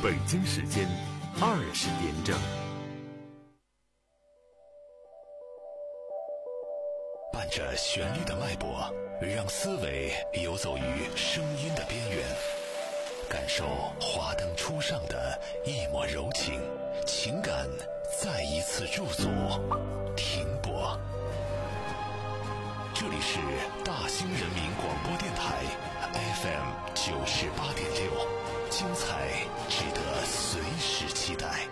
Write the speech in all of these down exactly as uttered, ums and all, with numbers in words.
北京时间二十点整。 伴着旋律的脉搏，让思维游走于声音的边缘，感受华灯初上的一抹柔情，情感再一次驻足停泊。这里是大兴人民广播电台 F M 九十八点六，精彩值得随时期待。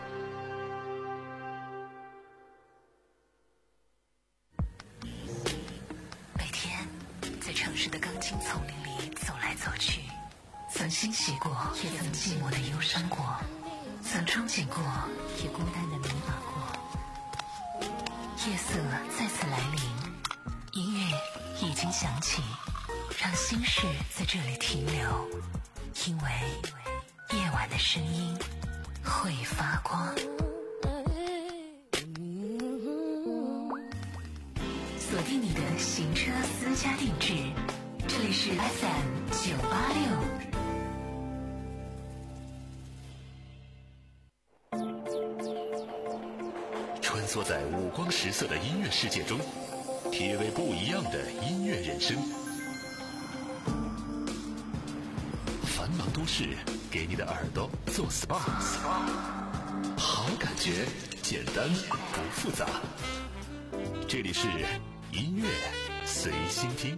每天在城市的钢筋丛林里走来走去，曾欣喜过，也曾寂寞的忧伤过，曾憧憬过，也孤单的迷茫过。夜色再次来临，音乐已经响起，让心事在这里停留，因为夜晚的声音会发光。锁定你的行车私家定制，这里是 F M 九八六。 穿梭在五光十色的音乐世界中，体味不一样的音乐人生。繁忙都市给你的耳朵做 S P A， 好感觉，简单不复杂。这里是音乐随心听。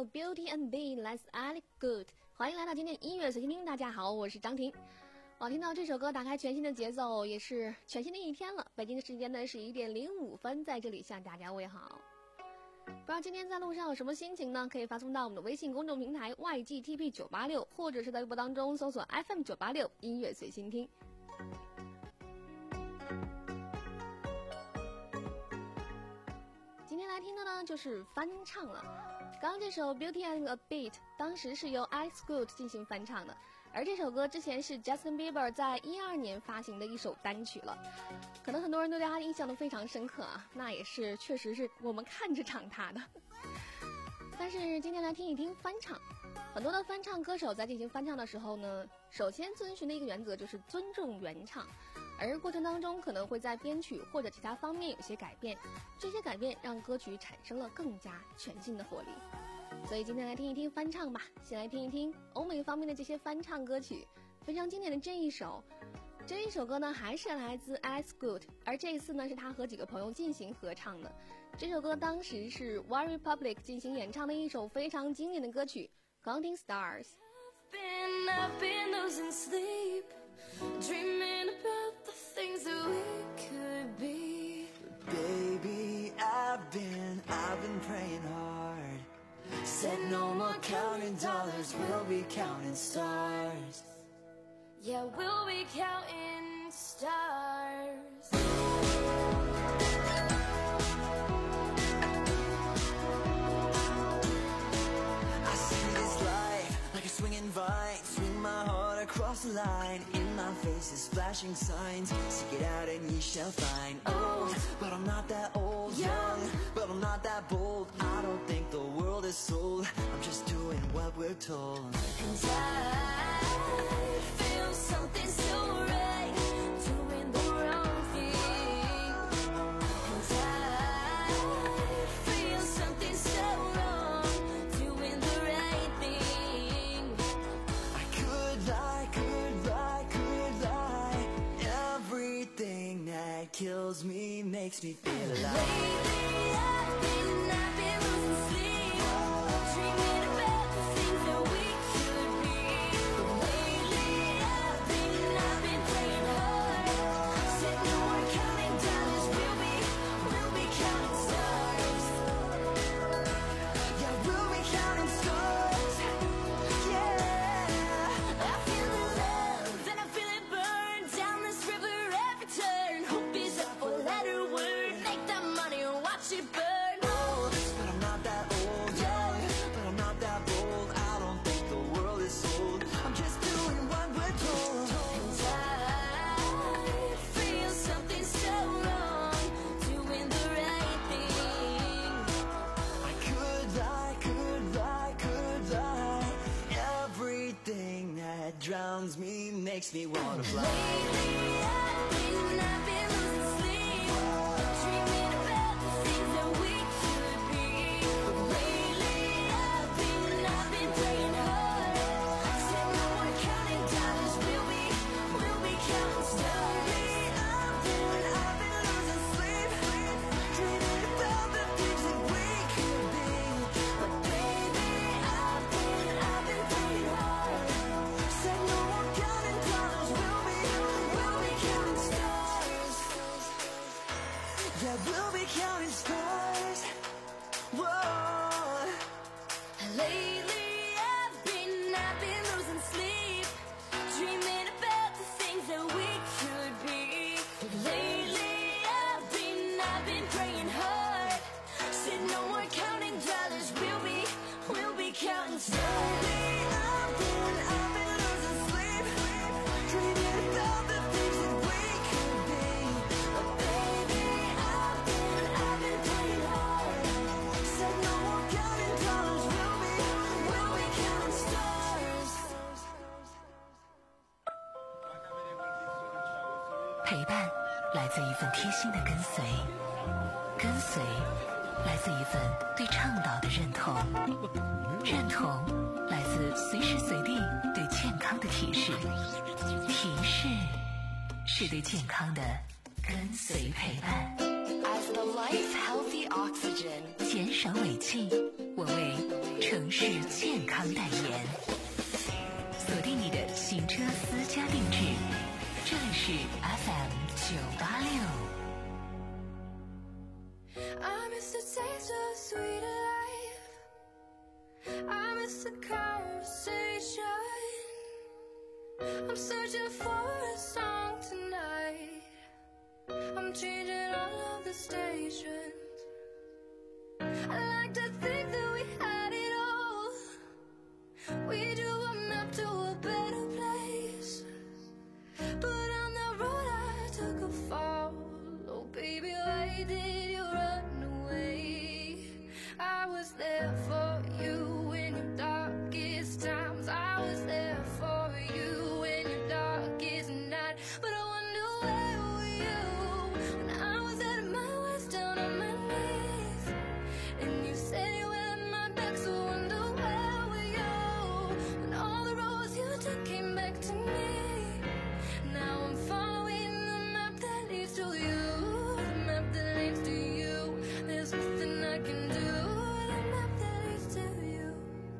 首 Beauty and Beat 来自 Alex Good， 欢迎来到今天音乐随心听。大家好，我是张婷。哇，听到这首歌打开全新的节奏，也是全新的一天了。北京的时间呢是一点零五分，在这里向大家问好。不知道今天在路上有什么心情呢？可以发送到我们的微信公众平台 Y G T P 九八六， 或者是在微博当中搜索 F M 九八六 音乐随心听。今天来听的呢就是翻唱了。刚刚这首 Beauty and a Beat 当时是由 Alex Good 进行翻唱的，而这首歌之前是 Justin Bieber 在一二年发行的一首单曲了。可能很多人都对他印象都非常深刻啊，那也是确实是我们看着长大的。但是今天来听一听翻唱。很多的翻唱歌手在进行翻唱的时候呢，首先遵循的一个原则就是尊重原唱，而过程当中可能会在编曲或者其他方面有些改变，这些改变让歌曲产生了更加全新的活力。所以今天来听一听翻唱吧，先来听一听欧美方面的这些翻唱歌曲。非常经典的这一首这一首歌呢还是来自 Alex Good， 而这一次呢是他和几个朋友进行合唱的。这首歌当时是 One Republic 进行演唱的一首非常经典的歌曲 Counting Stars。 I've been, I've been losing sleep, dreaming about the things that we could be. Baby, I've been, I've been praying hard. Said no more counting dollars, we'll be counting stars. Yeah, we'll be counting stars. I see this life like a swinging vine, swing my heart across the line. In my face is flashing signs, seek it out and ye shall find. Old, but I'm not that old. Young, but I'm not that bold. I don't think the world is sold, I'm just doing what we're told. And I feel something so right, doing the wrong thing. And I feel something so wrong, doing the right thing. I could lie, could lie, could lie. Everything that kills me makes me feel alive. Lately I've been, I've been losing sleep, dreaming about the things that we could be. Lately I've been, I've been playing hard, said no more counting dollars, we'll be, we'll be counting stars. Yeah, we'll be counting stars. Yeah, I feel the love and I feel it burn down this river every turn. Hope is a four-letter word, make that money and watch it burn. old, but I'm not that old. Young, but I'm not that bold. I don't think the world is sold, I'm just doing what we're told. And I feel something so wrong, doing the right thing. I could lie, could lie, could lie. Everything that drowns me makes me wanna fly. Lately I've been, I've been losing sleep, dreaming about the things that we could be. Lately I've been, I've been playing hard, said no more counting dollars, we'll be, we'll be counting stars. I've been, I've been losing sleep, dreaming about the things that we could be. But baby, I've been, I've been playing hard, Said no more counting dollars, we'll be, we'll be counting stars. Yeah, we'll be counting stars. Whoa. lately I've been, I've been losing sleep, dreaming about the things that we could be. Lately I've been, I've been praying hard, said no more counting dollars, we'll be, we'll be counting stars. I've been, I've been losing sleep, dreaming about the things that we could be. But baby, I've been, I've been playing hard, Said no more counting dollars, we'll be, we'll be counting stars. 陪伴来自一份贴心的跟随，跟随来自一份对倡导的认同，认同来自随时随地对健康的提示，提示是对健康的跟随陪伴。 I the life healthy oxygen， 减少尾气，我为城市健康代言。锁定你的行车私家定制，这里是 F M 九八六。 I miss the taste of sweet life. I miss the conversation. I'm searching for a song tonight. I'm changing all of the stations. I like to think that we had it all. We drew a map to a better place. But on the road I took a fall. Oh baby, why did you run away? I was there for you in your darkest times. I was there for you in your darkest night. But I wonder where were you when I was at my worst, down on my knees. And you said you had my back, so I wonder where were you when all the roads you took came back to me. Now I'm following the map that leads to you, the map that leads to you. There's nothing I can do, the map that leads to you.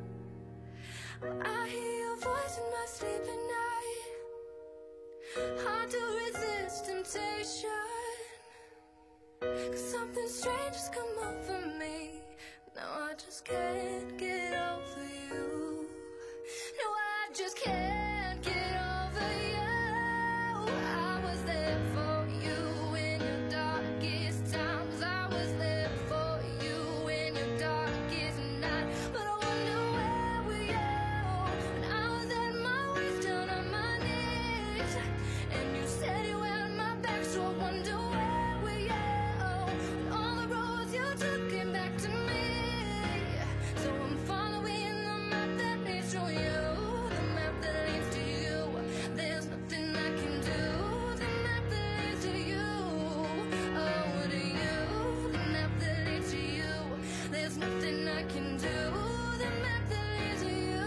I hear your voice in my sleep at night. Hard to resist temptation, 'cause something strange has come over me. Now I just can't get over you. No, I just can't get over you. I was there for you in your darkest times. I was there for you in your darkest night. But I wonder where were you when I was at my worst, down on my knees. And you said you had my back, so I wonder where were you when all the roads you took came back to me. So I'm following the map that leads to you, the map that leads to you. There's nothing I can do, the map that leads to you. Oh, to you, the map that leads to you. There's nothing I can do, the map that leads to you.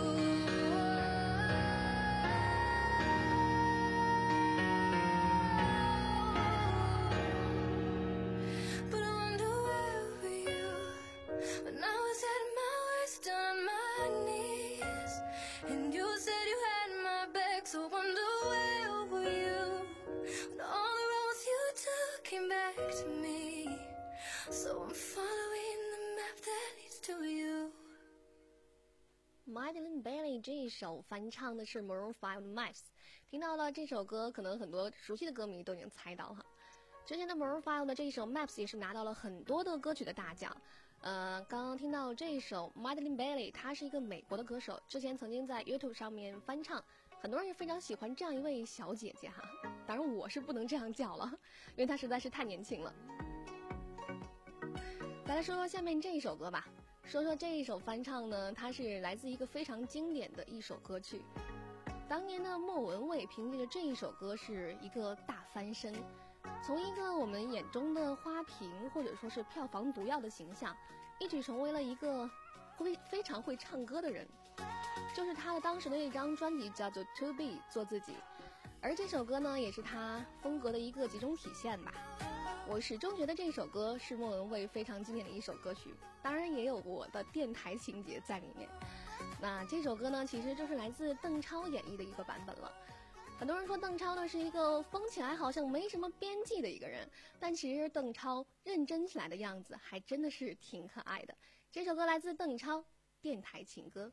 But I wonder where were you when I was at my worst, on my knees. And you said you had my back, so I wonder where were you when all the roads you took came back to me. So I'm following the map that leads to you. Madeline Bailey 这一首翻唱的是 Maroon 五的 Maps。 听到了这首歌，可能很多熟悉的歌迷都已经猜到哈。之前的 Maroon 五的这一首 Maps 也是拿到了很多的歌曲的大奖。呃，刚刚听到这一首 Madeline Bailey， 她是一个美国的歌手，之前曾经在 YouTube 上面翻唱，很多人也非常喜欢这样一位小姐姐哈。当然我是不能这样叫了，因为她实在是太年轻了。再来说说下面这一首歌吧。说说这一首翻唱呢，它是来自一个非常经典的一首歌曲。当年的莫文蔚凭借着这一首歌是一个大翻身，从一个我们眼中的花瓶或者说是票房毒药的形象，一举成为了一个会非常会唱歌的人。就是他的当时的那张专辑叫做 To Be 做自己，而这首歌呢也是他风格的一个集中体现吧。我始终觉得这首歌是莫文蔚非常经典的一首歌曲，当然也有我的电台情节在里面。那这首歌呢，其实就是来自邓超演绎的一个版本了。很多人说邓超呢是一个疯起来好像没什么边际的一个人，但其实邓超认真起来的样子还真的是挺可爱的。这首歌来自邓超，电台情歌。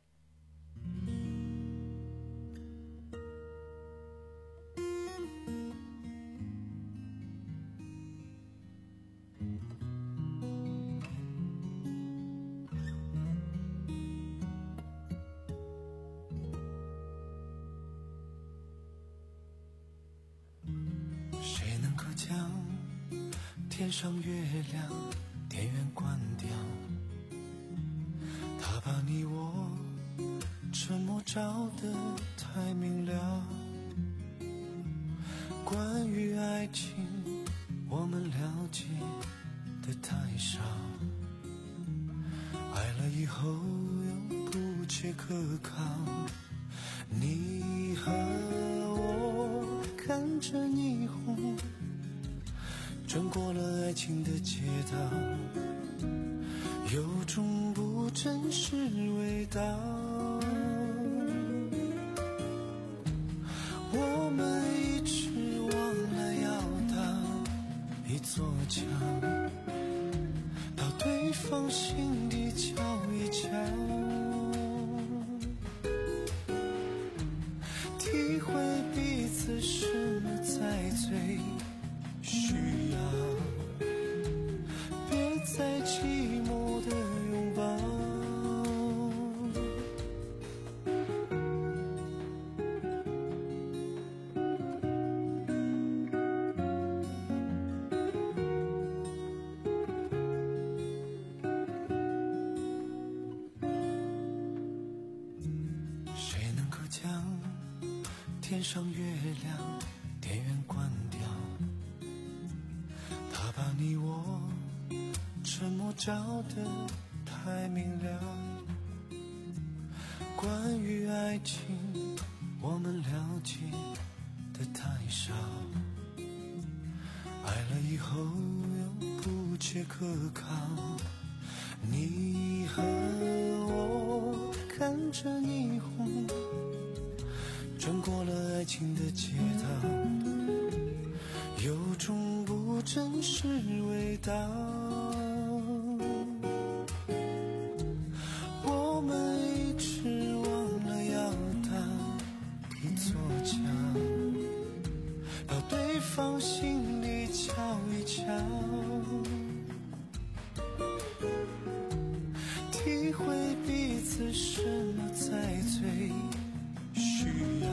天上月亮电源关掉，他把你我沉默照得太明了。关于爱情我们了解的太少，爱了以后又不切可靠。你和我看着霓虹转过了爱情的街道，有种不真实味道。我们一直忘了要当一座桥，到对方心底瞧一瞧，体会彼此什么才最需要，别再寂寞的拥抱。谁能够将天上月亮电源关掉？他把你我沉默照得太明了。关于爱情，我们了解的太少，爱了以后又不切可靠。你和我看着霓虹，转过了爱情的街道，有种不真实味道。我们一直忘了要当一座桥，到对方心里瞧一瞧，体会彼此什么才最需要，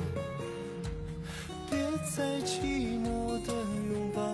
别再寂寞的拥抱。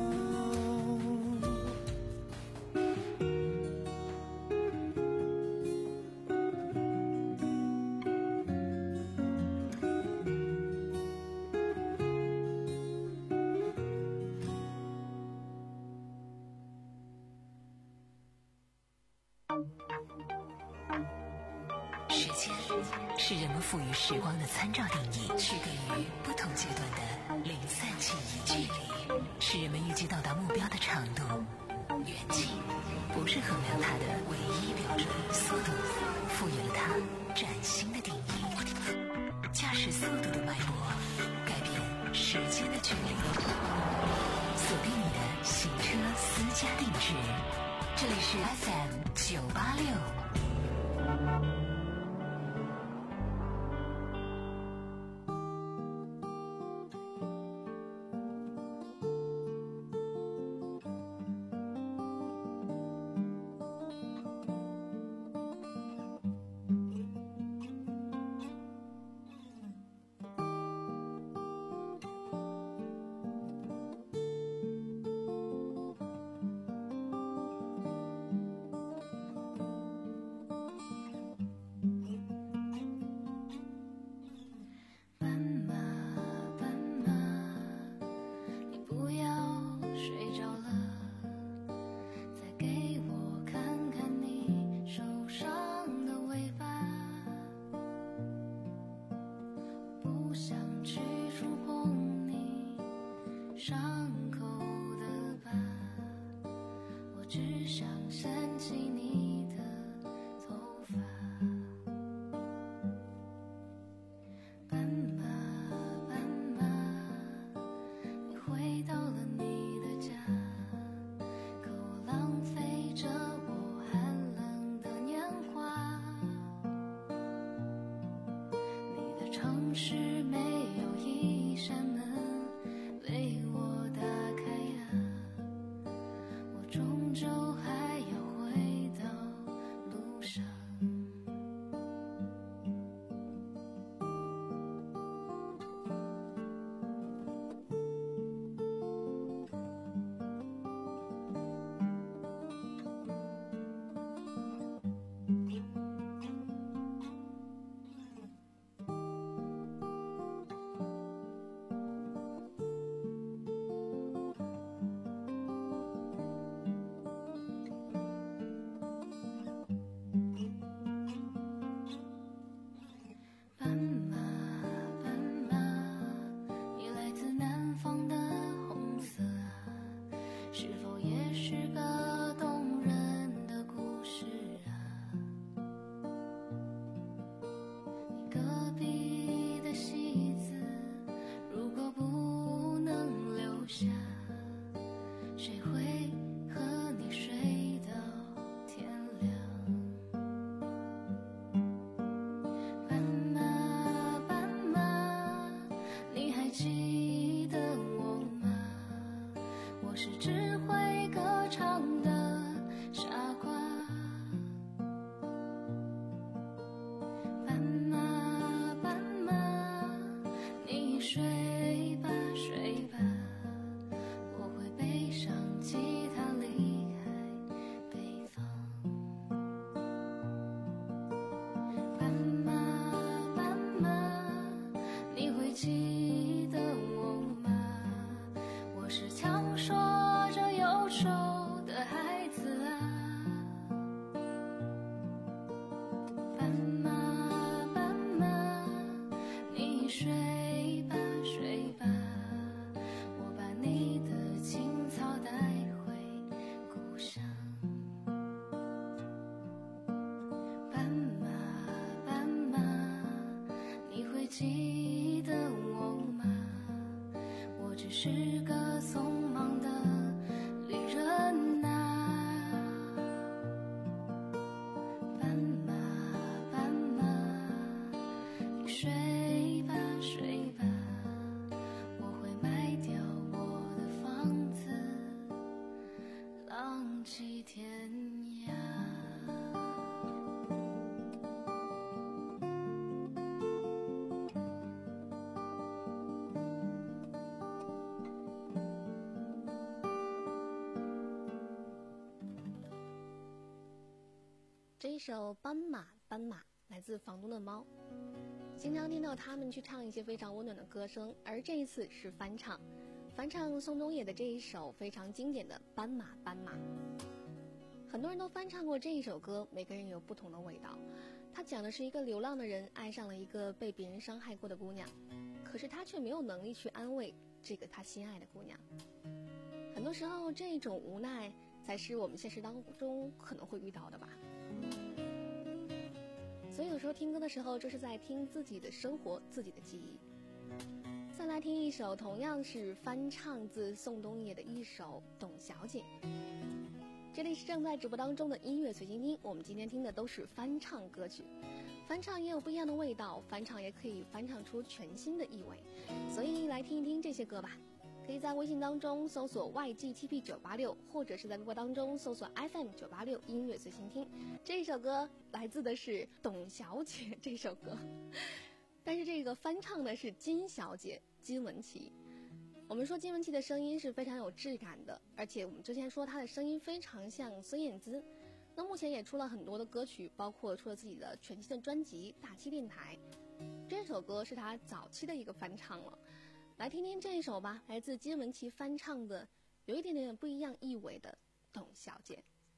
时间是人们赋予时光的参照定义，区隔于不同阶段的零散记忆。距离是人们预计到达目标的长度，远近不是衡量它的唯一标准。速度赋予了它崭新的定义，驾驶速度的脉搏改变时间的距离。锁定你的行车私家定制，这里是 F M 九八六。 城市没有一扇门为我打开呀，我终究还要回到是只会歌唱的傻瓜。斑马斑马，你睡吧睡吧，我会背上吉他离开北方。斑马斑马，你会记得我吗？我是强说着忧愁的孩子啊。斑马斑马，你睡吧睡吧，我把你的青草带回故乡。斑马斑马，你会记得我吗？我只是个匆忙的旅人啊。斑马斑马，你睡吧睡吧，我会卖掉我的房子，浪迹天涯。 这一首《斑马斑马》来自房东的猫，经常听到他们去唱一些非常温暖的歌声，而这一次是翻唱，翻唱宋冬野的这一首非常经典的《斑马斑马》。很多人都翻唱过这一首歌，每个人有不同的味道。它讲的是一个流浪的人爱上了一个被别人伤害过的姑娘，可是他却没有能力去安慰这个他心爱的姑娘。很多时候，这种无奈才是我们现实当中可能会遇到的吧。所以有时候听歌的时候，就是在听自己的生活，自己的记忆。再来听一首同样是翻唱自宋冬野的一首《董小姐》。这里是正在直播当中的音乐随心听，我们今天听的都是翻唱歌曲，翻唱也有不一样的味道，翻唱也可以翻唱出全新的意味，所以来听一听这些歌吧。可以在微信当中搜索 Y G T P 九八六， 或者是在微博当中搜索 F M 九八六音乐随心听。这一首歌来自的是董小姐这首歌，但是这个翻唱的是金小姐金玟岐。我们说金玟岐的声音是非常有质感的，而且我们之前说她的声音非常像孙燕姿。那目前也出了很多的歌曲，包括出了自己的全新的专辑《大气电台》，这首歌是她早期的一个翻唱了。来听听这一首吧，来自金玟岐翻唱的有一点点不一样意味的《董小姐》。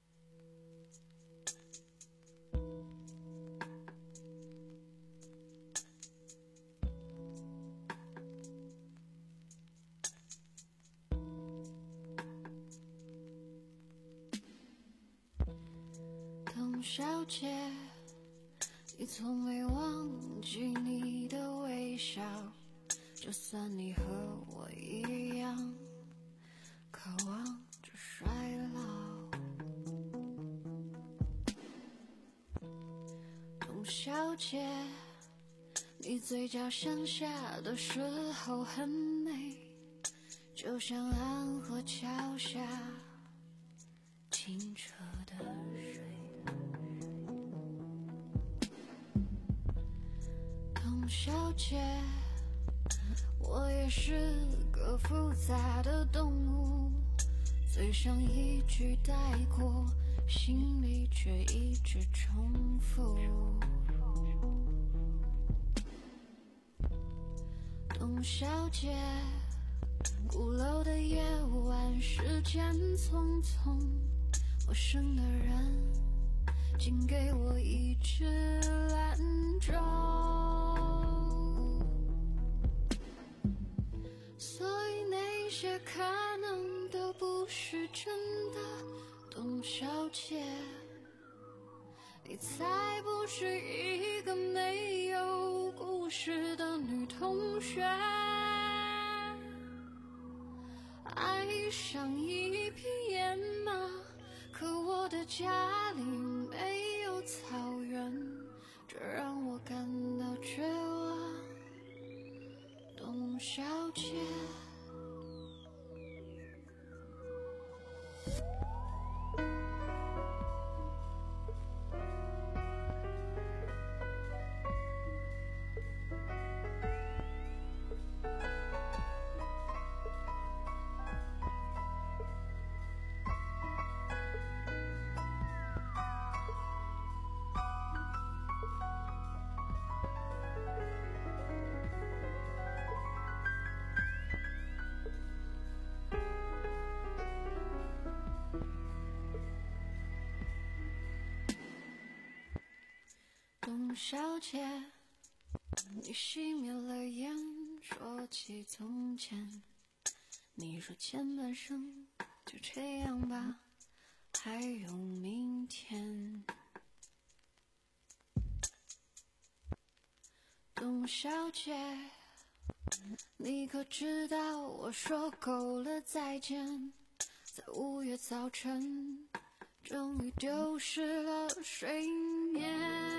董小姐，你从没忘记你的微笑，就算你和我一样渴望着衰老。董小姐，你嘴角向下的时候很美，就像安河桥下清澈的水。董小姐，我也是个复杂的动物，嘴上一句带过，心里却一直重复。董小姐，鼓楼的夜晚，时间匆匆，陌生的人请给我一支兰州。所以那些可能都不是真的，董小姐，你才不是一个没有故事的女同学。爱上一匹野马，可我的家里没有草原，这让我感到绝望。董小姐， 董小姐，你熄灭了烟，说起从前，你说前半生就这样吧，还有明天。董小姐，你可知道我说够了再见，在五月早晨终于丢失了睡眠。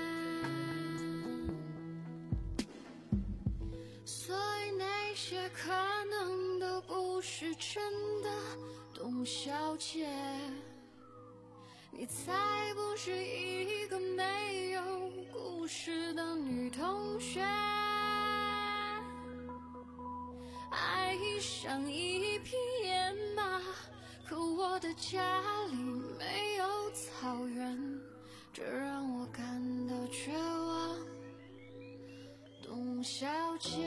所以那些可能都不是真的，董小姐，你才不是一个没有故事的女同学。爱上一匹野马，可我的家里没有草原，这让我感到绝望。董小姐，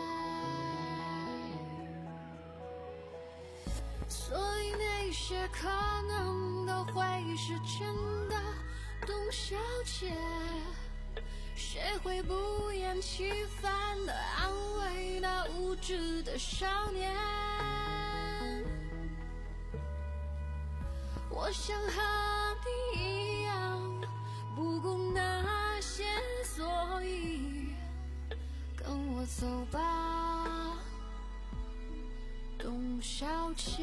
所以那些可能都会是真的，董小姐，谁会不厌其烦地安慰那无知的少年？我想和你一样，不顾那些所以，跟我走吧，董小姐，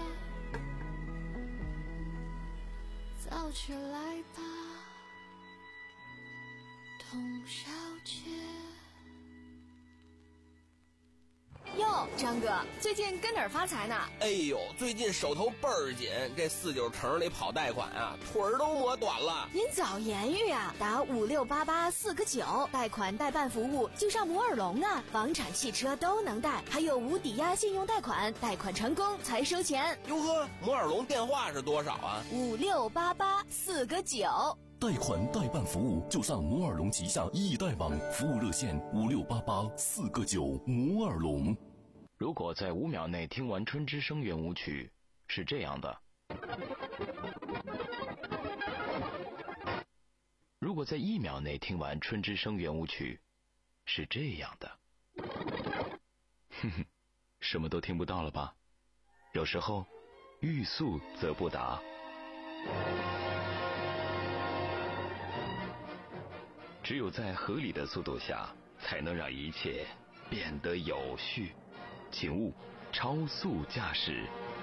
早起来吧，董小姐。 哟，张哥，最近跟哪儿发财呢？ 哎呦，最近手头倍儿紧，这四九城里跑贷款啊，腿儿都磨短了。 您早言语啊，打五六八八四个九，贷款代办服务就上摩尔龙呢，房产、汽车都能贷，还有无抵押信用贷款，贷款成功才收钱。 哟呵，摩尔龙电话是多少啊？ 五六八八四个九。 贷款代办服务就上摩尔龙旗下易贷网，服务热线五六八八四个九。摩尔龙。 如果在五秒内听完春之声圆舞曲，是这样的；如果在一秒内听完春之声圆舞曲，是这样的。哼哼，什么都听不到了吧？有时候，欲速则不达。只有在合理的速度下，才能让一切变得有序。请勿超速驾驶。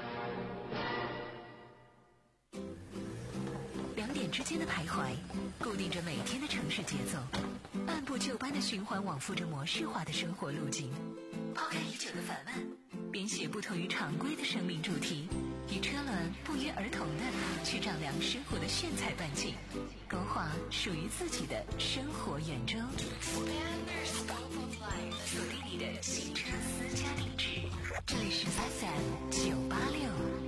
两点之间的徘徊，固定着每天的城市节奏，按部就班的循环往复着模式化的生活路径。抛开已久的烦闷，编写不同于常规的生命主题，与车轮不约而同的去丈量生活的炫彩半径，勾画属于自己的生活圆周。锁定你的新车私家定制，这里是 F M 九八六。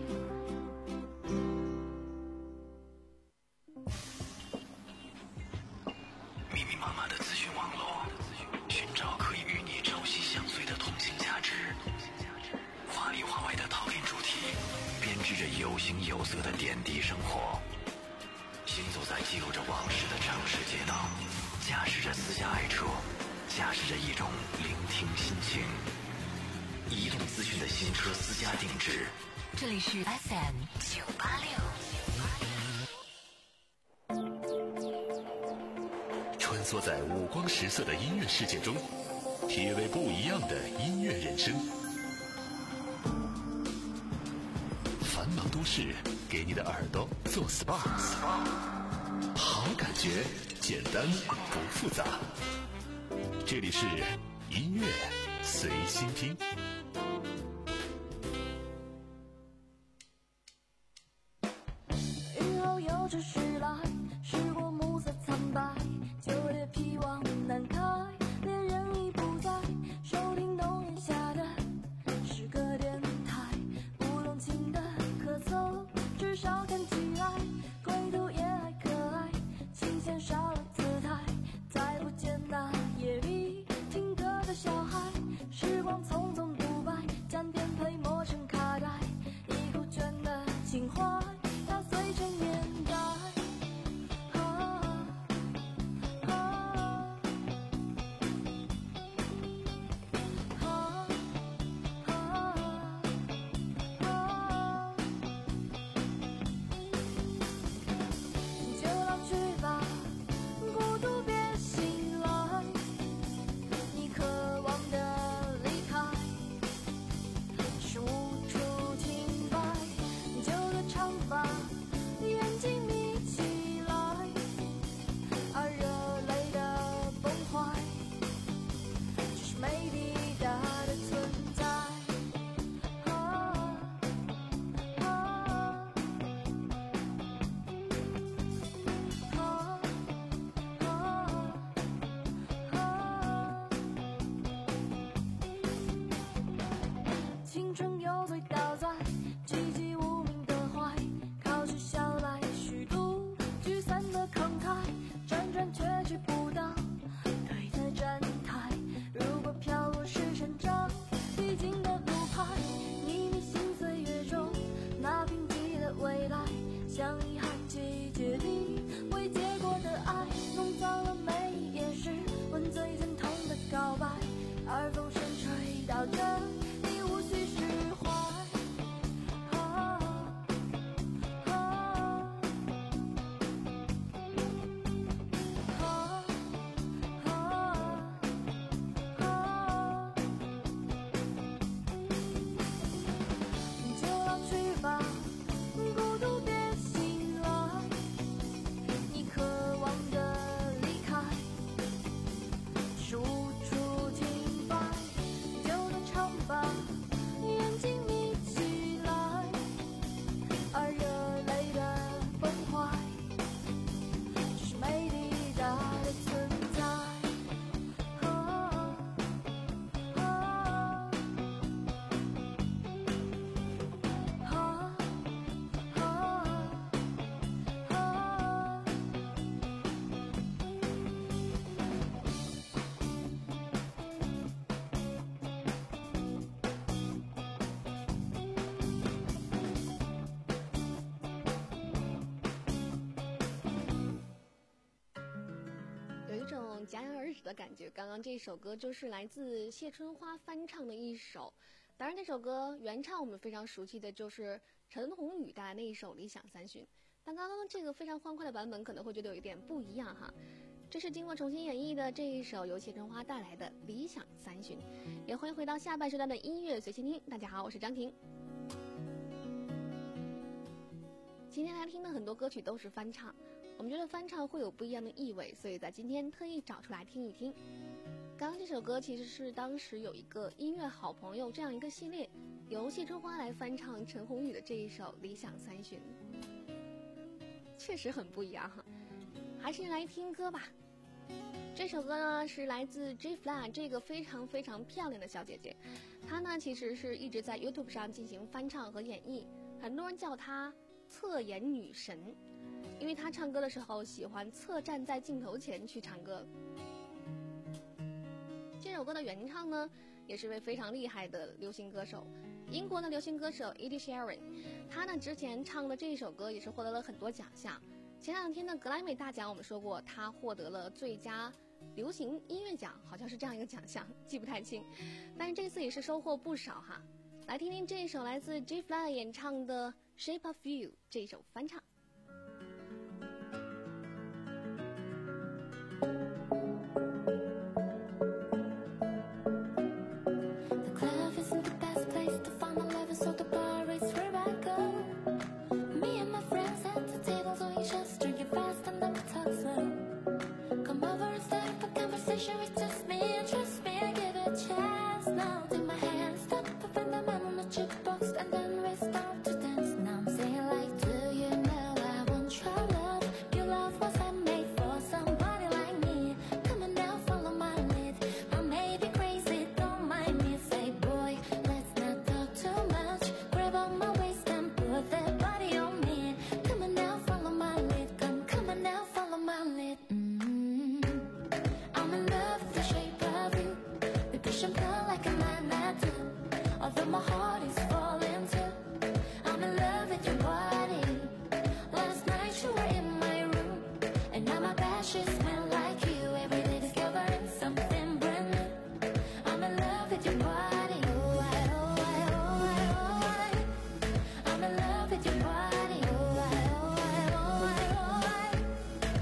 密密麻麻的资讯网络，寻找可以与你朝夕相随的通信价值。话里话外的讨论主题，编织着有形有色的点滴生活。行走在记录着往事的城市街道，驾驶着私家爱车，驾驶着一种聆听心情。移动资讯的新车私家定制， 这里是 F M 九八六。 穿梭在五光十色的音乐世界中，体味不一样的音乐人生。繁忙都市给你的耳朵做 S P A， 好感觉，简单不复杂。这里是音乐随心听。 雨后有着时来，时过暮色苍白，旧叶披往南开，恋人已不在，收听冬夜下的是个电台，不动情的咳嗽，至少看起来归途也还可爱，琴弦少了姿态，再不见那夜里听歌的小孩，时光匆匆独白，沾点配磨成卡带，已枯卷的情怀，它随着年代会倒在籍籍无名的怀，考试笑来虚度聚散的慷慨，辗转却去不到对的站台。如果飘落是成长必经的路牌，你迷信岁月中那贫瘠的未来，像遗憾季节里未结果的爱，弄脏了每一页诗问最疼痛的告白，而风声吹到这你无需释怀。啊啊啊啊！就老去吧，孤独别醒来，你渴望的离开，处处清白，就能唱吧，眼睛眯起来，而热泪的崩坏，只是没抵达的存在。啊啊啊啊！ 有一种戛然而止的感觉。刚刚这首歌就是来自谢春花翻唱的一首，当然这首歌原唱我们非常熟悉的就是陈鸿宇带来的一首《理想三旬》，但刚刚这个非常欢快的版本可能会觉得有一点不一样哈。这是经过重新演绎的这一首由谢春花带来的《理想三旬》，也欢迎回到下半时段的音乐随心听。大家好，我是张婷。今天来听的很多歌曲都是翻唱，我们觉得翻唱会有不一样的意味，所以在今天特意找出来听一听。刚刚这首歌其实是当时有一个音乐好朋友这样一个系列，由谢春花来翻唱陈鸿宇的这一首《理想三旬》，确实很不一样哈。还是来听歌吧。这首歌呢是来自 J Fla 这个非常非常漂亮的小姐姐，她呢其实是一直在 YouTube 上进行翻唱和演绎，很多人叫她侧颜女神，因为她唱歌的时候喜欢侧站在镜头前去唱歌。这首歌的原唱呢也是位非常厉害的流行歌手，英国的流行歌手 Ed Sheeran， 她呢之前唱的这一首歌也是获得了很多奖项。前两天的格莱美大奖我们说过，她获得了最佳流行音乐奖，好像是这样一个奖项，记不太清，但是这次也是收获不少哈。来听听这一首来自 J Fla 演唱的 Shape of You 这一首翻唱。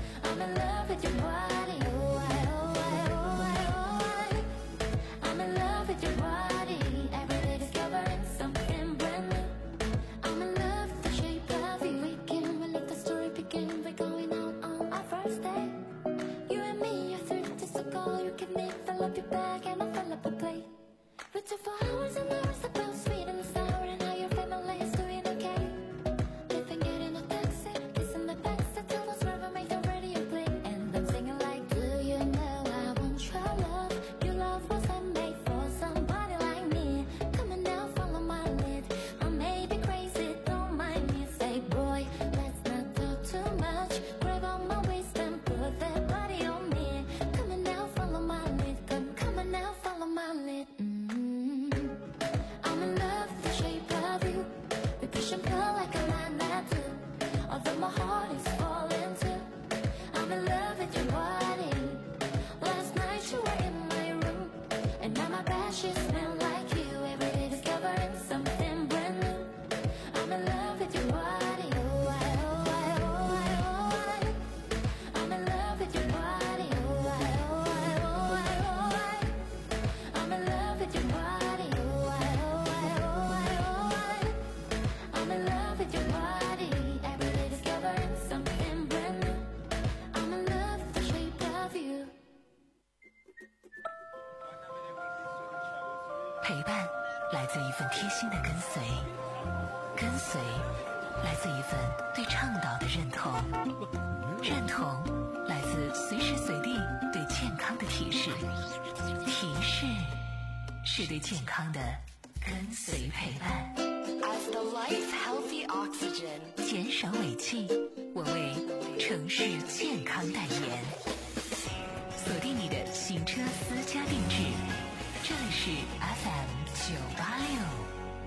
I'm in love passion felt like a magnet too. Although my heart is falling too, I'm in love with your body. Last night you were in my room, and now my bed sheets smell like you. Every day discovering something brand new. I'm in love with your body. Oh, I, oh, I, oh, I, oh, I. I'm in love with your body. Oh, I, oh, I, oh, I, oh, I. I'm in love with your body. Oh, I, oh, I, oh, I, oh, I. I'm in love with your body. Every day discovering something brand new. I'm in love with the shape of you. 陪伴来自一份贴心的跟随，跟随来自一份对倡导的认同，认同来自随时随地对健康的提示，提示是对健康的跟随陪伴。As the life healthy oxygen， 减少尾气，我为城市健康代言。锁定你的行车私家定制，这里是 F M 九八六。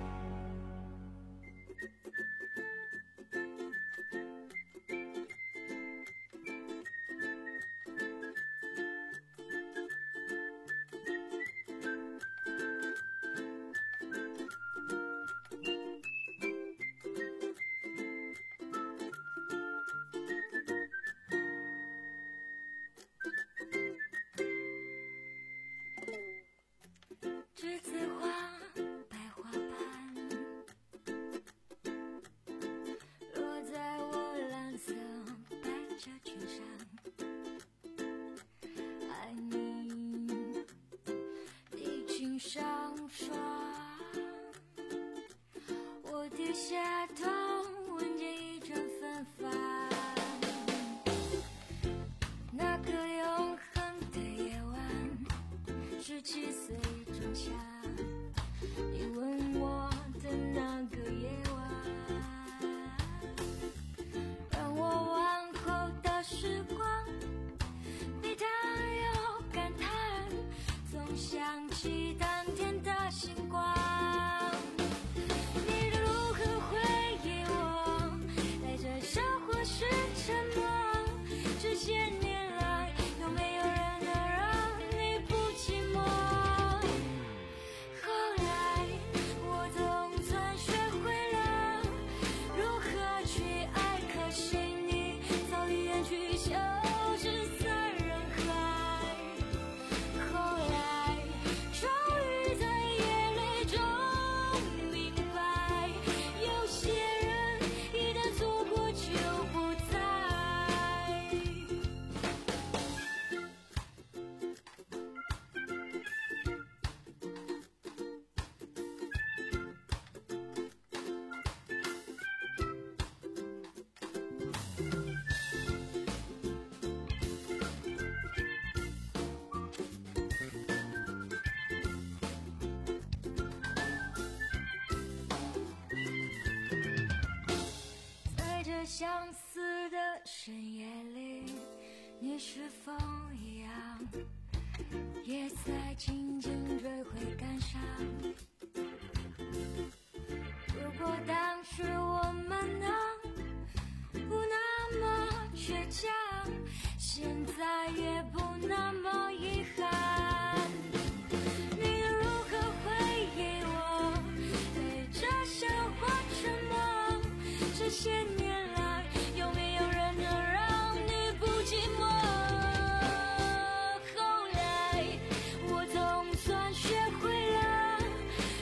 栀子花，百花瓣，落在我蓝色百褶裙上。爱你的裙上霜，我低下头闻见一阵芬芳。那个永恒的夜晚，十七岁仲夏，你吻我的那个夜晚，让我往后的时光比它有感叹，总想起当天的星光。你如何回忆我，带着笑或是沉默，这些年来有没有人能让你不寂寞？后来我总算学会了如何去爱，可惜你早已远去，消失在人海。后来终于在夜泪中明白，有些人一旦错过就不再。在这相似的深夜里，你是否一样，也在静静追回感伤？如果当时我们能不那么倔强，现在也不那么遗憾。你如何回忆我，对着笑或沉默，这些年来有没有人能让你不寂寞？后来我总算学会了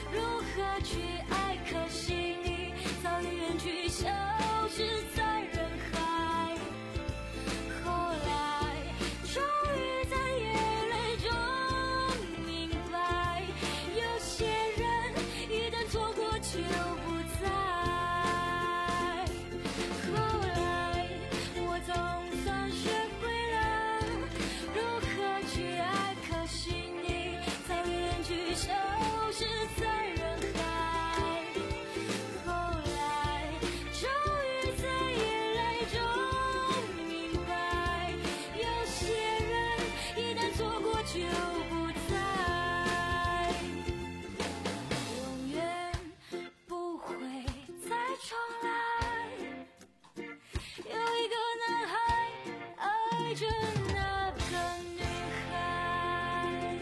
着那个女孩。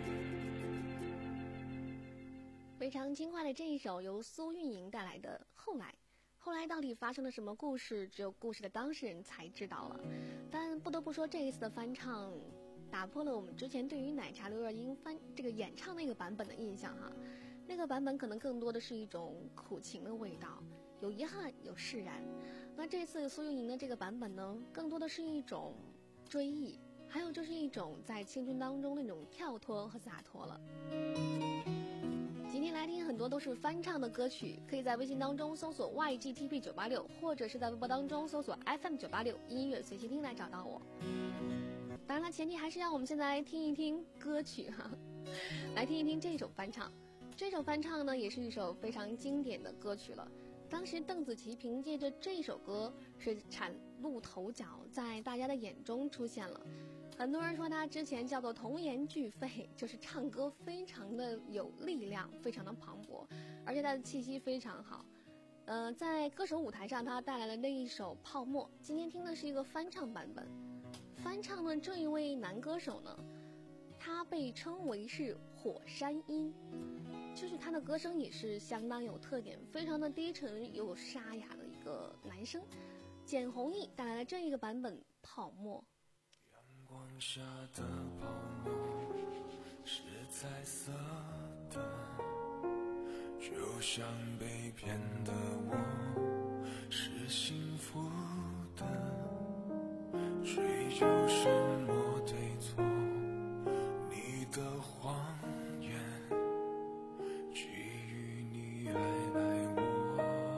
非常轻快的这一首由苏运莹带来的《后来》，后来到底发生了什么故事，只有故事的当事人才知道了。但不得不说，这一次的翻唱打破了我们之前对于奶茶刘若英翻这个演唱那个版本的印象哈。那个版本可能更多的是一种苦情的味道，有遗憾，有释然。那这次苏运莹的这个版本呢，更多的是一种追忆，还有就是一种在青春当中那种跳脱和洒脱了。今天来听很多都是翻唱的歌曲，可以在微信当中搜索 Y G T P 九八六，或者是在微博当中搜索 F M 九八六音乐随心听来找到我。当然了，前提还是让我们现在来听一听歌曲哈，来听一听这首翻唱。这首翻唱呢，也是一首非常经典的歌曲了。当时邓紫棋凭借着这首歌是崭露头角，在大家的眼中出现了。很多人说她之前叫做童颜巨肺，就是唱歌非常的有力量，非常的磅礴，而且她的气息非常好。呃，在歌手舞台上，她带来了那一首《泡沫》。今天听的是一个翻唱版本。翻唱的这一位男歌手呢，他被称为是火山音，就是他的歌声也是相当有特点，非常的低沉又沙哑的一个男生。简弘毅带来了这一个版本《泡沫》。 阳光下的泡沫是彩色的，就像被骗的我是幸福的，追究什么对错，你的谎言基于你爱爱我，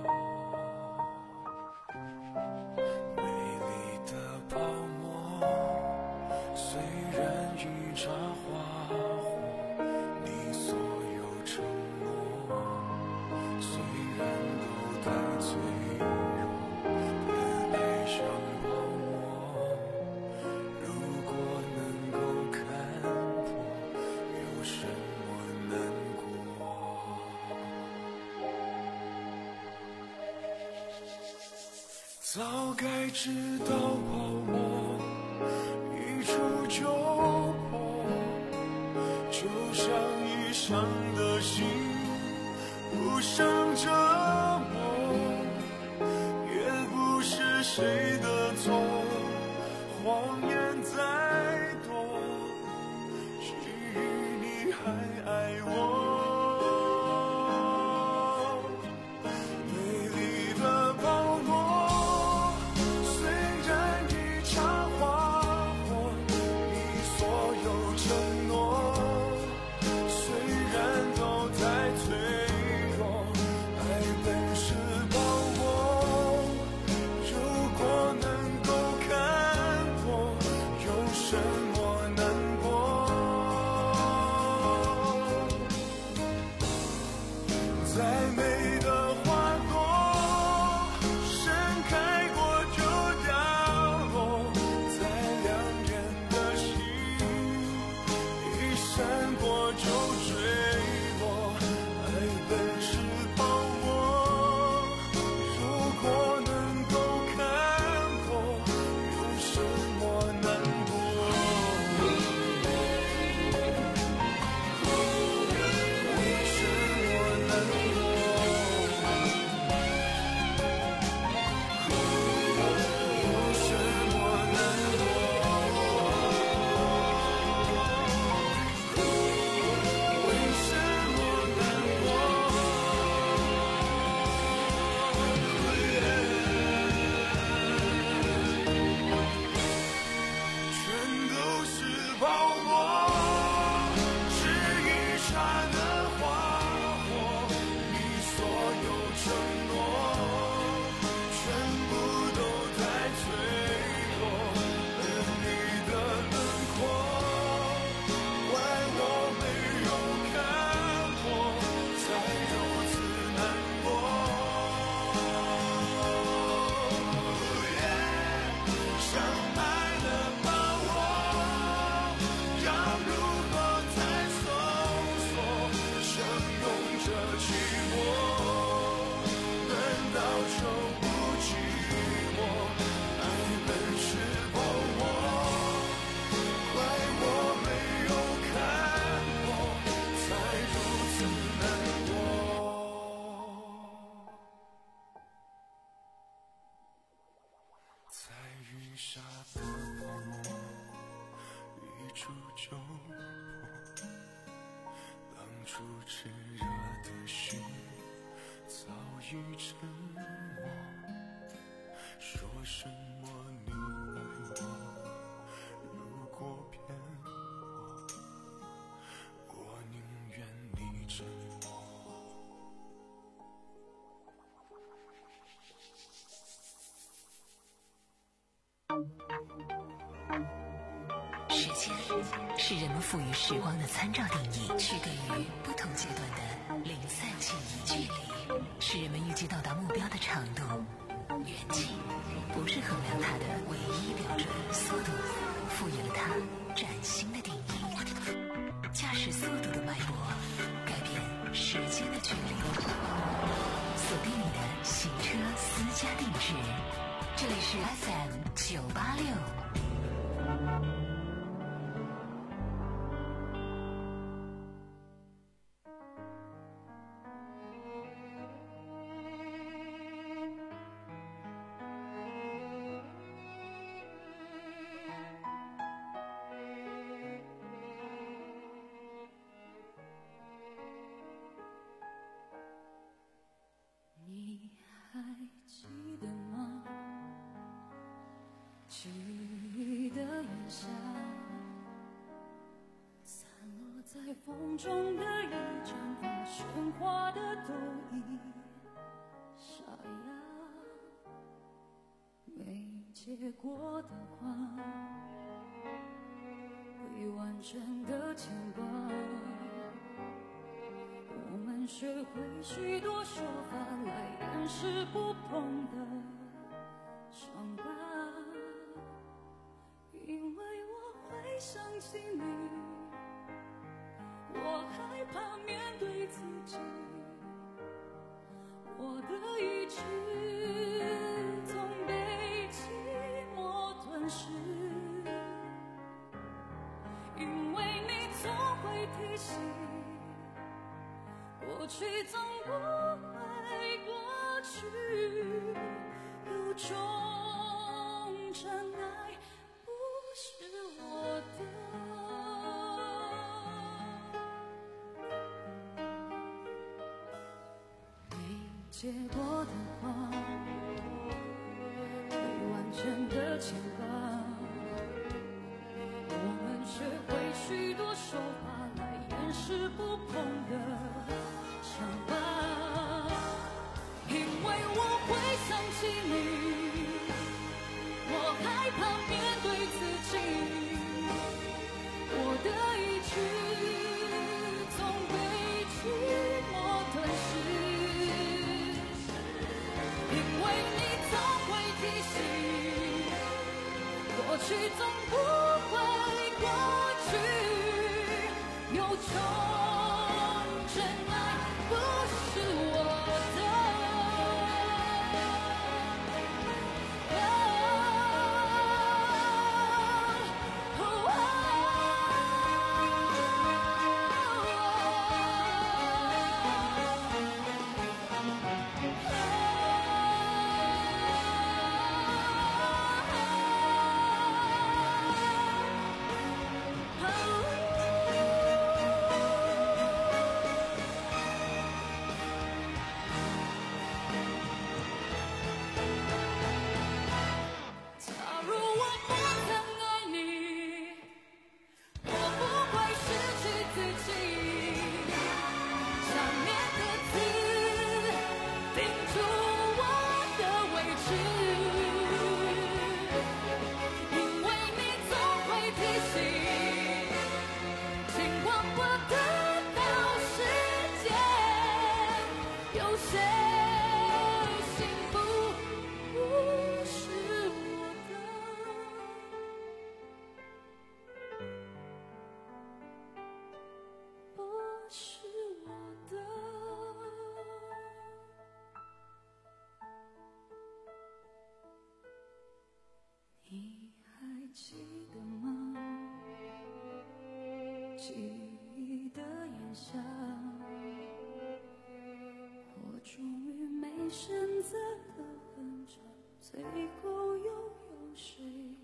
美丽的泡沫虽然已插花火，你所有承诺虽然都太脆弱，但爱像泡沫，如果能够看破，有什么难过？早该知道泡沫一触就破，就像异乡的心互相折磨，也不是谁的错，谎言再多，基于你还爱我。美丽的泡沫虽然已插花火，你所有承诺虽然都太脆弱，爱本是泡沫，如果能够看破， 下的泡沫一触就破，当初炽热的心早已沉默，说什么你爱我，如果骗我，我宁愿你沉默。 时间是人们赋予时光的参照定义，区隔于不同阶段的零散记忆。距离是人们预计到达目标的长度，远近不是衡量它的唯一标准。速度赋予了它崭新的定义，驾驶速度的脉搏改变时间的距离。锁定你的行车私家定制，这里是 F M 九八六。 你还记得吗？记忆的炎夏，散落在风中的一盏花，喧哗的都已沙哑，没结果的花，未完成的牵挂。我们学会许多说法来掩饰不碰的伤疤，因为我会想起你，我害怕面对自己，我的意志总被寂寞吞噬，因为你总会提醒过去总不会过去，有种真爱不是我的，没结果的花，未完全的牵挂，我们学会许多手法来掩饰不碰的伤疤，因为我会想起你，我害怕面对自己，我的意志总被寂寞吞噬，因为你总会提醒，过去总不会过去，有种真爱不是我的，哦哦假如我不曾爱你，我不会失去自己，想念的字定住我的位置，因为你总会提醒，尽管我得到时间，有些幸福不是我的，不是我的。你还记得吗？记忆的炎夏，我终于没选择的很长，最后又有谁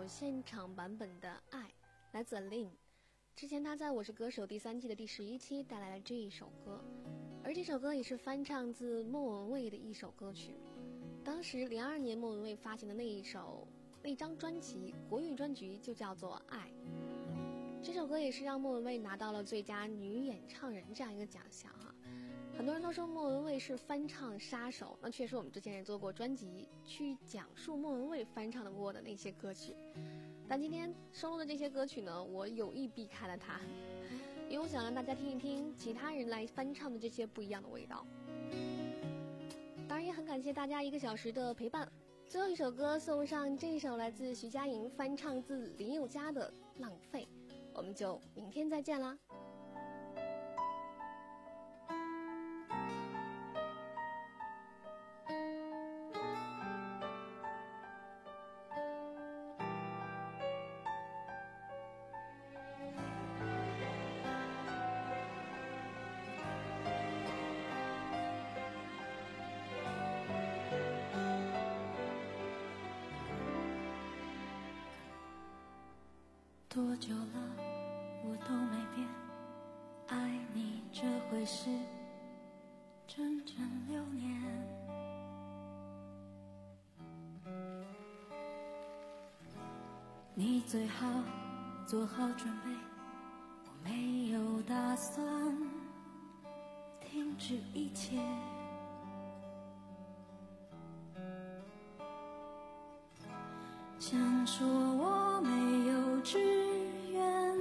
现场版本的《爱》，来自 Lin。之前他在《我是歌手》第三季的第十一期带来了这一首歌，而这首歌也是翻唱自莫文蔚的一首歌曲。当时零二年莫文蔚发行的那一首那张专辑国语专辑就叫做《爱》。这首歌也是让莫文蔚拿到了最佳女演唱人这样一个奖项哈。很多人都说莫文蔚是翻唱杀手，那确实我们之前也做过专辑去讲述莫文蔚翻唱的过的那些歌曲，但今天收录的这些歌曲呢，我有意避开了它，因为我想让大家听一听其他人来翻唱的这些不一样的味道。当然也很感谢大家一个小时的陪伴，最后一首歌送上这首来自徐佳莹翻唱自林宥嘉的《浪费》，我们就明天再见啦。 多久了，我都没变，爱你这回事，整整六年。你最好做好准备，我没有打算停止一切。想说我没有志愿，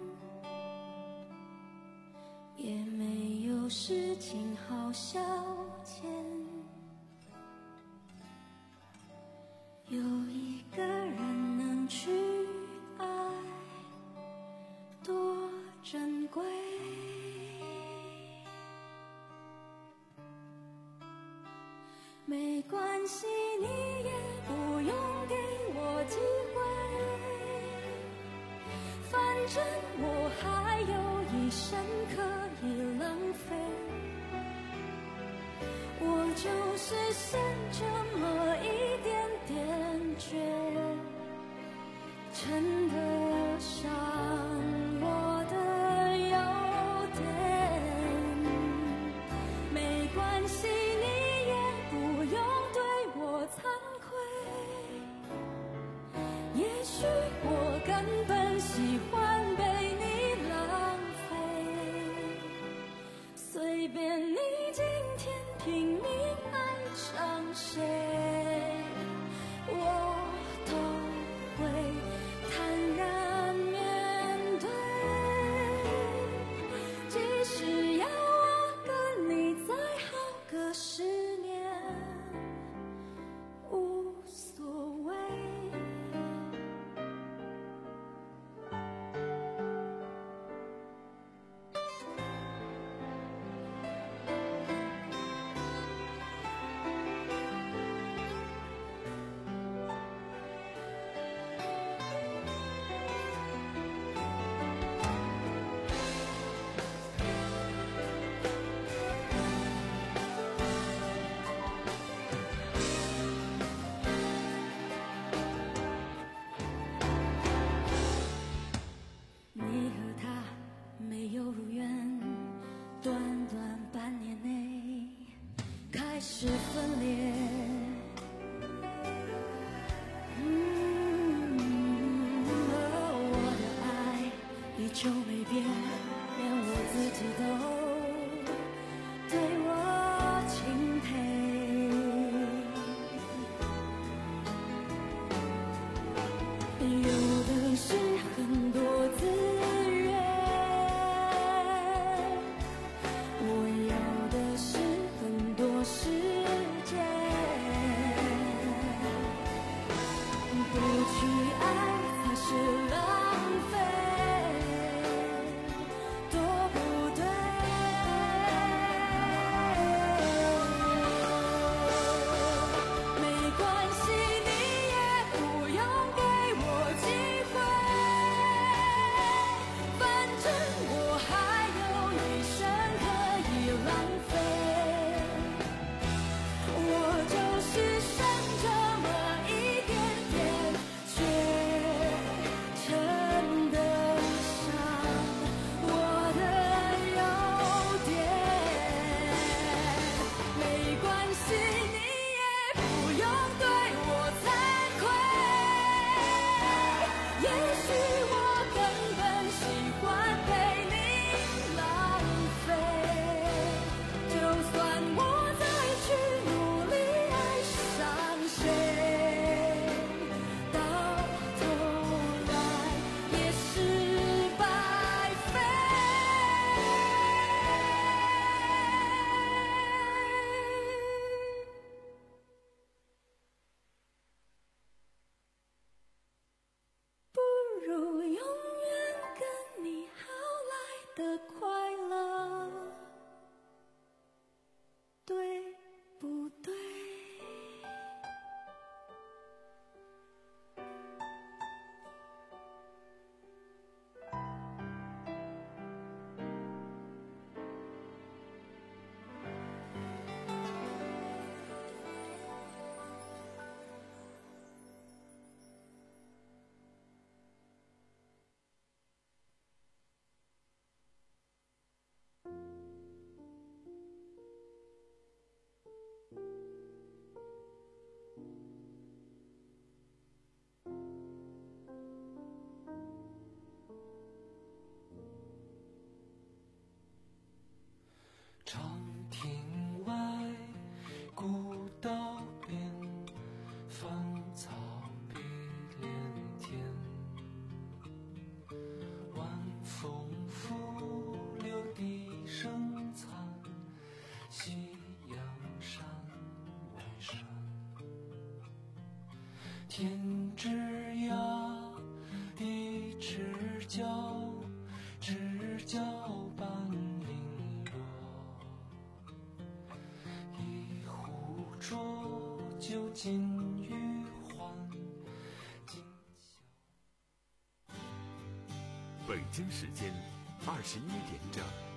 也没有事情好消遣，有一个人能去爱，多珍贵。没关系，你也不用给我机会，反正我还有一生可以浪费。我就是剩这么一点点倔，称得上我的优点。没关系，你也不用对我惭愧，也许我根本喜欢被你浪费。随便你今天拼命爱上谁，我都会坦然面对。即使要我跟你再好个十年，无所谓。你和他没有如愿，短短半年内开始分裂。嗯，我的爱依旧没变，连我自己都对我钦佩。有的是很多资源，我要的是很多时间。不去爱才是浪费，多不对。 许我根本习惯陪你浪费，就算我再去努力爱上谁，到头来也是白费。不如永远跟你好来的快乐，对不对？ 长亭外，古道边，芳草碧连天。晚风拂柳笛声残，夕阳山外山。天之涯，地之角，知交半零落。一壶浊酒尽余欢，今宵。 北京时间二十一点整。